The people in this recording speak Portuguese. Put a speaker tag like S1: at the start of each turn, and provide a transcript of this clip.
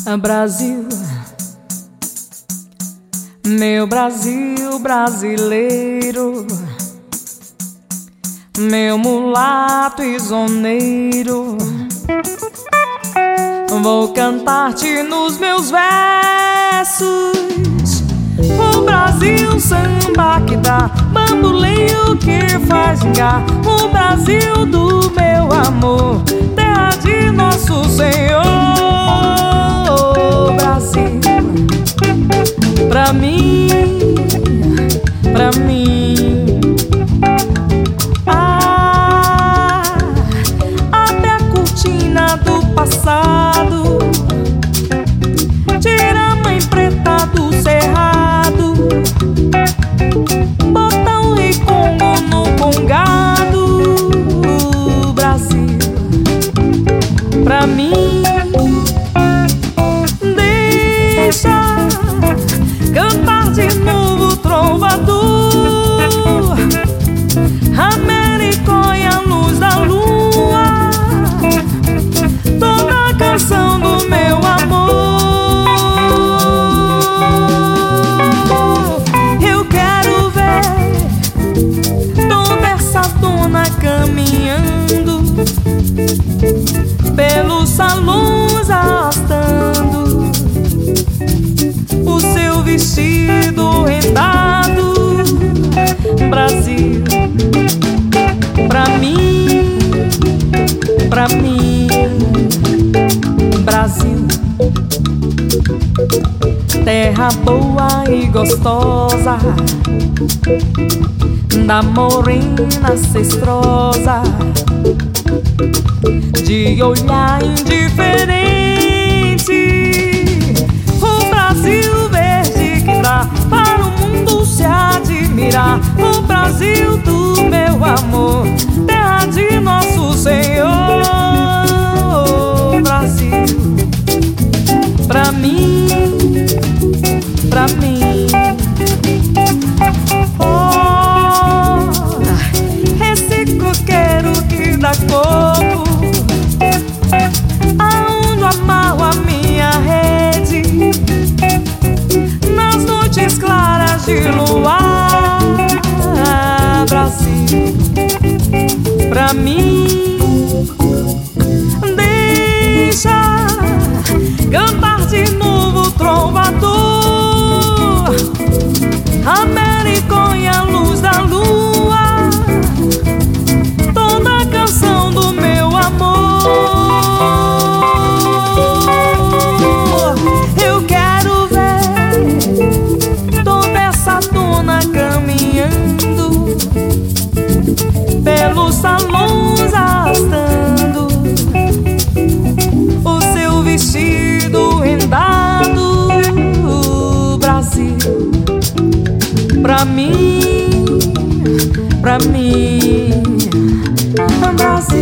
S1: Brasil, meu Brasil brasileiro, meu mulato isoneiro, vou cantar-te nos meus versos. O Brasil, samba que dá, bamboleio que faz gingar. O Brasil do meu amor, terra de nosso Senhor. Brasil, pra mim, pra mim. Abre a cortina do passado, tira a mãe preta do cerrado, bota o rei Congo no congado. Brasil, pra mim, deixa cantar de novo trovador, América a luz da lua, toda a canção do meu amor. Eu quero ver toda essa dona caminhando pelos salões arrastando o seu vestido rendado. Brasil, pra mim, pra mim. Brasil, terra boa e gostosa, da morena cestrosa, de olhar indiferente. O Brasil verde que dá para o mundo se admirar. O Brasil do meu amor, terra de nosso Senhor. Brasil, pra mim, pra mim. Oh, esse coqueiro que dá coco, aonde amarro a minha rede, nas noites claras de luar. Brasil, pra mim, deixa cantar de novo trovador, América e a luz da lua, toda a canção do meu amor. Eu quero ver toda essa dona caminhando pelos salões arrastando o seu vestido rendado. Brasil, pra mim, pra mim. Brasil.